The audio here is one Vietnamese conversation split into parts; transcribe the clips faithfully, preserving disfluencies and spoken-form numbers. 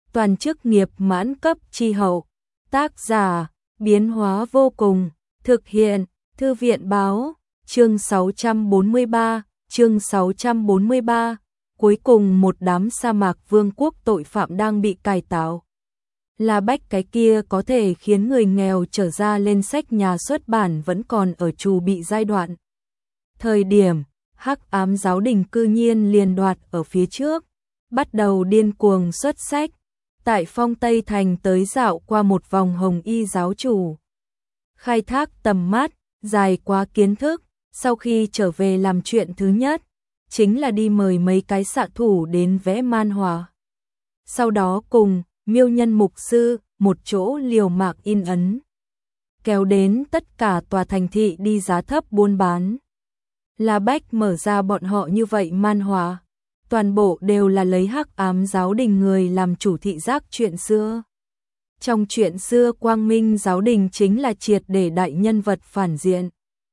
toàn chức nghiệp mãn cấp chi hậu, tác giả, biến hóa vô cùng, thực hiện, Thư viện báo, chương sáu trăm bốn mươi ba, chương sáu trăm bốn mươi ba, cuối cùng một đám sa mạc vương quốc tội phạm đang bị cải tạo. La Bách cái kia có thể khiến người nghèo trở ra lên sách nhà xuất bản vẫn còn ở trù bị giai đoạn. Thời điểm, Hắc Ám Giáo Đình cư nhiên liền đoạt ở phía trước, bắt đầu điên cuồng xuất sách, tại Phong Tây Thành tới dạo qua một vòng Hồng Y giáo chủ. Khai thác tầm mắt, dài quá kiến thức, sau khi trở về làm chuyện thứ nhất, chính là đi mời mấy cái xạ thủ đến vẽ man họa. Sau đó cùng Miêu Nhân mục sư, một chỗ liều mạng in ấn. Kéo đến tất cả tòa thành thị đi giá thấp buôn bán. La Bách mở ra bọn họ như vậy man họa, toàn bộ đều là lấy Hắc Ám Giáo Đình người làm chủ thị giác chuyện xưa. Trong chuyện xưa Quang Minh Giáo Đình chính là triệt để đại nhân vật phản diện.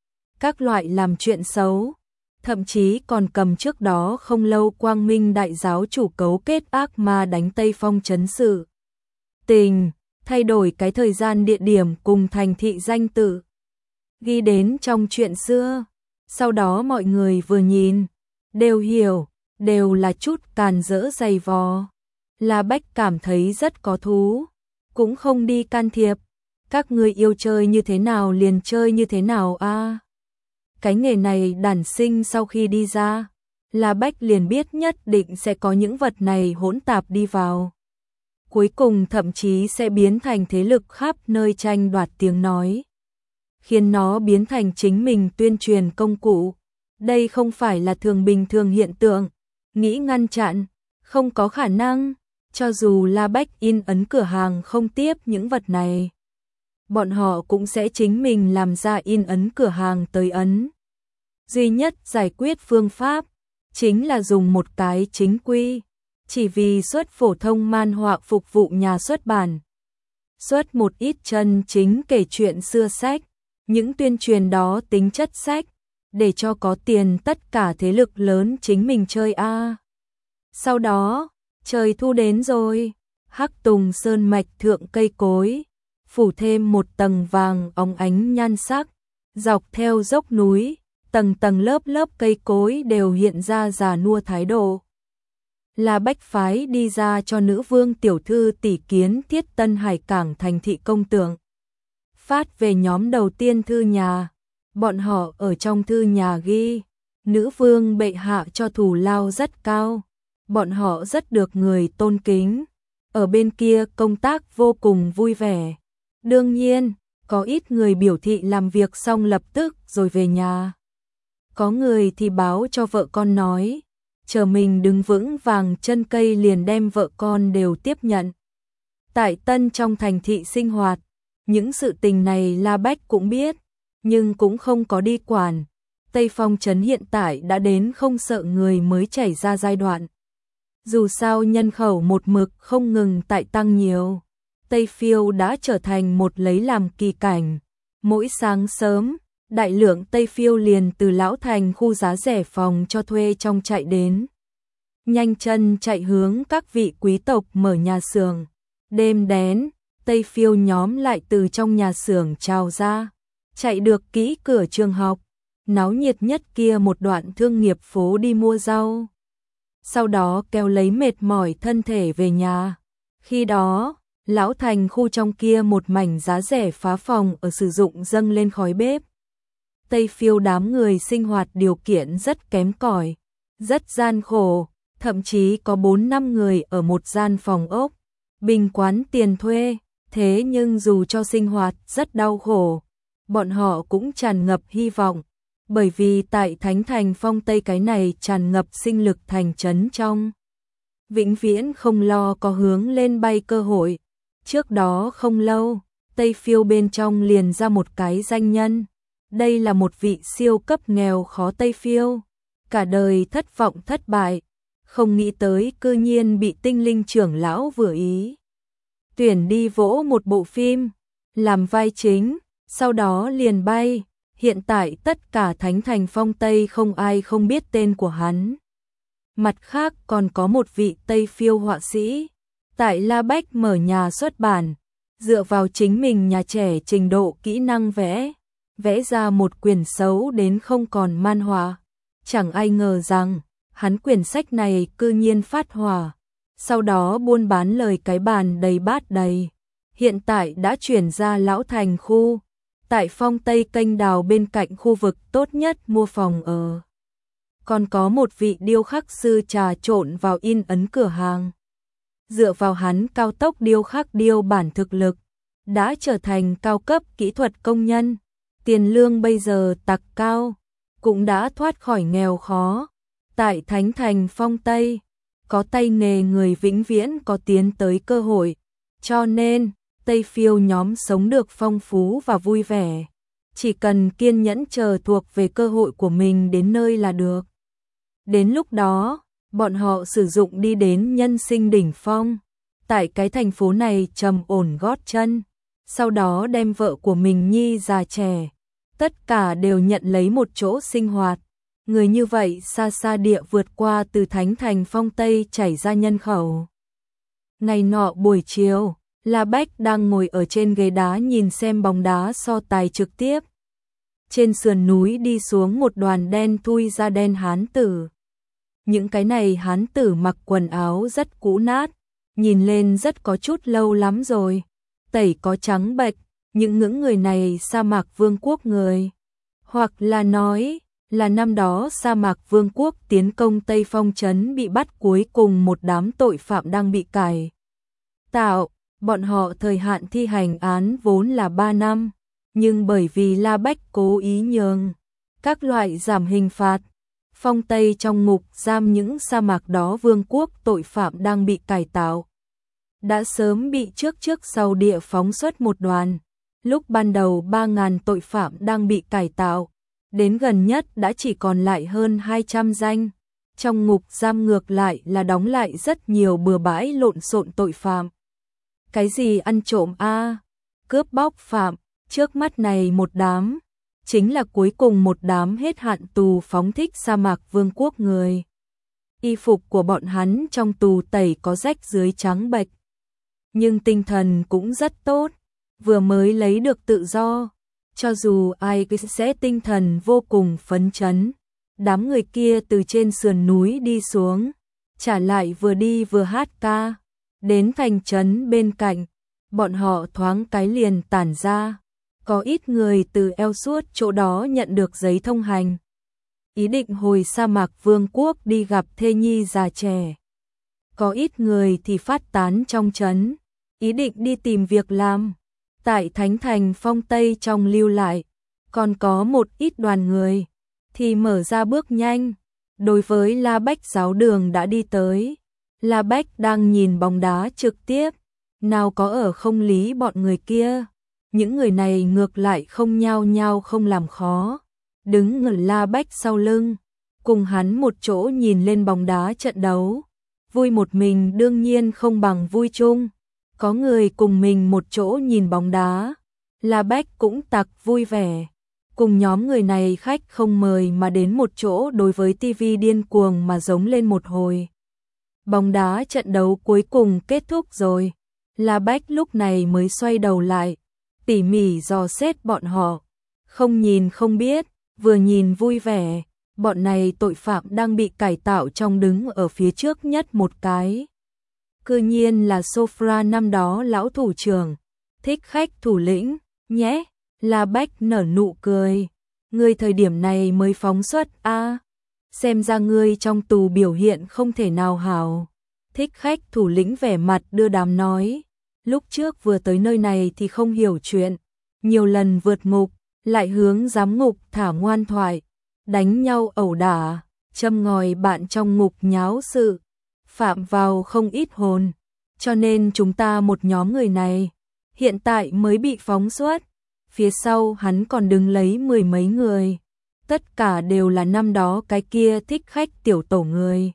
Các loại làm chuyện xấu, thậm chí còn cầm trước đó không lâu Quang Minh Đại Giáo chủ cấu kết ác ma đánh Tây Phong trấn sự tình, thay đổi cái thời gian địa điểm cùng thành thị danh tự, ghi đến trong chuyện xưa. Sau đó mọi người vừa nhìn, đều hiểu, đều là chút càn rỡ dày vò. La Bách cảm thấy rất có thú, cũng không đi can thiệp. Các người yêu chơi như thế nào liền chơi như thế nào a. À, cái nghề này đản sinh sau khi đi ra, La Bách liền biết nhất định sẽ có những vật này hỗn tạp đi vào. Cuối cùng thậm chí sẽ biến thành thế lực khắp nơi tranh đoạt tiếng nói, khiến nó biến thành chính mình tuyên truyền công cụ. Đây không phải là thường bình thường hiện tượng, nghĩ ngăn chặn, không có khả năng, cho dù La Bách in ấn cửa hàng không tiếp những vật này. Bọn họ cũng sẽ chính mình làm ra in ấn cửa hàng tới ấn. Duy nhất giải quyết phương pháp, chính là dùng một cái chính quy, chỉ vì xuất phổ thông man họa phục vụ nhà xuất bản. Xuất một ít chân chính kể chuyện xưa sách, những tuyên truyền đó tính chất sách, để cho có tiền tất cả thế lực lớn chính mình chơi a. À. Sau đó, trời thu đến rồi, Hắc Tùng Sơn mạch thượng cây cối, phủ thêm một tầng vàng óng ánh nhan sắc, dọc theo dốc núi, tầng tầng lớp lớp cây cối đều hiện ra già nua thái độ. La Bách phái đi ra cho nữ vương tiểu thư tỷ kiến thiết Tân Hải cảng thành thị công tượng. Phát về nhóm đầu tiên thư nhà, bọn họ ở trong thư nhà ghi, nữ vương bệ hạ cho thù lao rất cao, bọn họ rất được người tôn kính, ở bên kia công tác vô cùng vui vẻ. Đương nhiên, có ít người biểu thị làm việc xong lập tức rồi về nhà. Có người thì báo cho vợ con nói, chờ mình đứng vững vàng chân cây liền đem vợ con đều tiếp nhận. Tại Tân trong thành thị sinh hoạt, những sự tình này La Bách cũng biết, nhưng cũng không có đi quản. Tây Phong trấn hiện tại đã đến không sợ người mới chảy ra giai đoạn. Dù sao nhân khẩu một mực không ngừng tại tăng nhiều, Tây Phiêu đã trở thành một lấy làm kỳ cảnh. Mỗi sáng sớm, đại lượng Tây Phiêu liền từ Lão Thành khu giá rẻ phòng cho thuê trong chạy đến. Nhanh chân chạy hướng các vị quý tộc mở nhà xưởng. Đêm đén, Tây Phiêu nhóm lại từ trong nhà xưởng trào ra, chạy được kỹ cửa trường học, náo nhiệt nhất kia một đoạn thương nghiệp phố đi mua rau. Sau đó kéo lấy mệt mỏi thân thể về nhà. Khi đó, Lão Thành khu trong kia một mảnh giá rẻ phá phòng ở sử dụng dâng lên khói bếp. Tây Phiêu đám người sinh hoạt điều kiện rất kém cỏi, rất gian khổ, thậm chí có bốn năm người ở một gian phòng ốc, bình quán tiền thuê. Thế nhưng dù cho sinh hoạt rất đau khổ, bọn họ cũng tràn ngập hy vọng, bởi vì tại Thánh Thành Phong Tây cái này tràn ngập sinh lực thành trấn trong, vĩnh viễn không lo có hướng lên bay cơ hội. Trước đó không lâu, Tây Phiêu bên trong liền ra một cái danh nhân. Đây là một vị siêu cấp nghèo khó Tây Phiêu, cả đời thất vọng thất bại, không nghĩ tới cư nhiên bị tinh linh trưởng lão vừa ý tuyển đi vỗ một bộ phim, làm vai chính, sau đó liền bay. Hiện tại tất cả Thánh Thành Phong Tây không ai không biết tên của hắn. Mặt khác còn có một vị Tây Phiêu họa sĩ, Tại La Bách mở nhà xuất bản, dựa vào chính mình nhà trẻ trình độ kỹ năng vẽ, vẽ ra một quyển xấu đến không còn man họa. Chẳng ai ngờ rằng, hắn quyển sách này cư nhiên phát hỏa, sau đó buôn bán lời cái bàn đầy bát đầy. Hiện tại đã chuyển ra Lão Thành khu, tại Phong Tây kênh đào bên cạnh khu vực tốt nhất mua phòng ở. Còn có một vị điêu khắc sư trà trộn vào in ấn cửa hàng. Dựa vào hắn cao tốc điêu khắc điêu bản thực lực, đã trở thành cao cấp kỹ thuật công nhân. Tiền lương bây giờ tặc cao, cũng đã thoát khỏi nghèo khó. Tại Thánh Thành Phong Tây, có tay nghề người vĩnh viễn có tiến tới cơ hội. Cho nên, Tây Phiêu nhóm sống được phong phú và vui vẻ. Chỉ cần kiên nhẫn chờ thuộc về cơ hội của mình đến nơi là được. Đến lúc đó, bọn họ sử dụng đi đến nhân sinh đỉnh phong. Tại cái thành phố này trầm ổn gót chân. Sau đó đem vợ của mình nhi già trẻ. Tất cả đều nhận lấy một chỗ sinh hoạt. Người như vậy xa xa địa vượt qua từ Thánh Thành Phong Tây chảy ra nhân khẩu. Ngày nọ buổi chiều, La Bách đang ngồi ở trên ghế đá nhìn xem bóng đá so tài trực tiếp. Trên sườn núi đi xuống một đoàn đen thui da đen hán tử. Những cái này hán tử mặc quần áo rất cũ nát, nhìn lên rất có chút lâu lắm rồi. Tẩy có trắng bệch, những ngưỡng người này sa mạc vương quốc người. Hoặc là nói là năm đó sa mạc vương quốc tiến công Tây Phong trấn bị bắt, cuối cùng một đám tội phạm đang bị cải tạo. Bọn họ thời hạn thi hành án vốn là ba năm, nhưng bởi vì La Bách cố ý nhường các loại giảm hình phạt, Phong Tây trong ngục giam những sa mạc đó vương quốc tội phạm đang bị cải tạo đã sớm bị trước trước sau địa phóng xuất một đoàn. Lúc ban đầu ba nghìn tội phạm đang bị cải tạo, đến gần nhất đã chỉ còn lại hơn hai trăm danh. Trong ngục giam ngược lại là đóng lại rất nhiều bừa bãi lộn xộn tội phạm. Cái gì ăn trộm a, cướp bóc phạm, trước mắt này một đám, chính là cuối cùng một đám hết hạn tù phóng thích sa mạc vương quốc người. Y phục của bọn hắn trong tù tẩy có rách dưới trắng bệch, nhưng tinh thần cũng rất tốt, vừa mới lấy được tự do, cho dù ai sẽ tinh thần vô cùng phấn chấn. Đám người kia từ trên sườn núi đi xuống, trả lại vừa đi vừa hát ca, đến thành trấn bên cạnh, bọn họ thoáng cái liền tản ra. Có ít người từ eo suốt chỗ đó nhận được giấy thông hành, ý định hồi sa mạc vương quốc đi gặp thê nhi già trẻ. Có ít người thì phát tán trong trấn, ý định đi tìm việc làm. Tại Thánh Thành Phong Tây trong lưu lại, còn có một ít đoàn người thì mở ra bước nhanh. Đối với La Bách giáo đường đã đi tới, La Bách đang nhìn bóng đá trực tiếp, nào có ở không lý bọn người kia. Những người này ngược lại không nhao nhao không làm khó, đứng ở La Bách sau lưng, cùng hắn một chỗ nhìn lên bóng đá trận đấu. Vui một mình đương nhiên không bằng vui chung, có người cùng mình một chỗ nhìn bóng đá, La Bách cũng tặc vui vẻ. Cùng nhóm người này khách không mời mà đến một chỗ đối với tivi điên cuồng mà giống lên một hồi. Bóng đá trận đấu cuối cùng kết thúc rồi, La Bách lúc này mới xoay đầu lại, tỉ mỉ dò xét bọn họ, không nhìn không biết, vừa nhìn vui vẻ. Bọn này tội phạm đang bị cải tạo trong đứng ở phía trước nhất một cái. Cư nhiên là Sofra năm đó lão thủ trưởng, thích khách thủ lĩnh, nhé. La Bách nở nụ cười, ngươi thời điểm này mới phóng xuất a, à, xem ra ngươi trong tù biểu hiện không thể nào hảo. Thích khách thủ lĩnh vẻ mặt đưa đám nói, lúc trước vừa tới nơi này thì không hiểu chuyện, nhiều lần vượt ngục, lại hướng giám ngục thả ngoan thoại, đánh nhau ẩu đả, châm ngòi bạn trong ngục nháo sự, phạm vào không ít hồn, cho nên chúng ta một nhóm người này hiện tại mới bị phóng xuất. Phía sau hắn còn đứng lấy mười mấy người, tất cả đều là năm đó cái kia thích khách tiểu tổ người.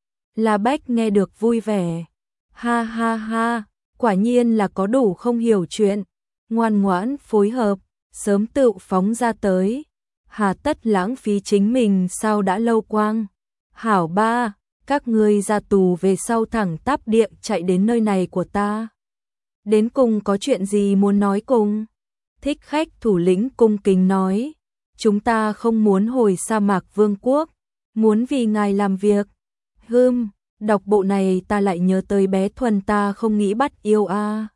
La Bách nghe được vui vẻ, ha ha ha, quả nhiên là có đủ không hiểu chuyện, ngoan ngoãn phối hợp, sớm tự phóng ra tới, hà tất lãng phí chính mình sao đã lâu quang. Hảo ba, các ngươi ra tù về sau thẳng tắp địa chạy đến nơi này của ta. Đến cùng có chuyện gì muốn nói cùng? Thích Khách thủ lĩnh cung kính nói, chúng ta không muốn hồi sa mạc vương quốc, muốn vì ngài làm việc. Hừm, đọc bộ này ta lại nhớ tới bé Thuần ta không nghĩ bắt yêu a. À.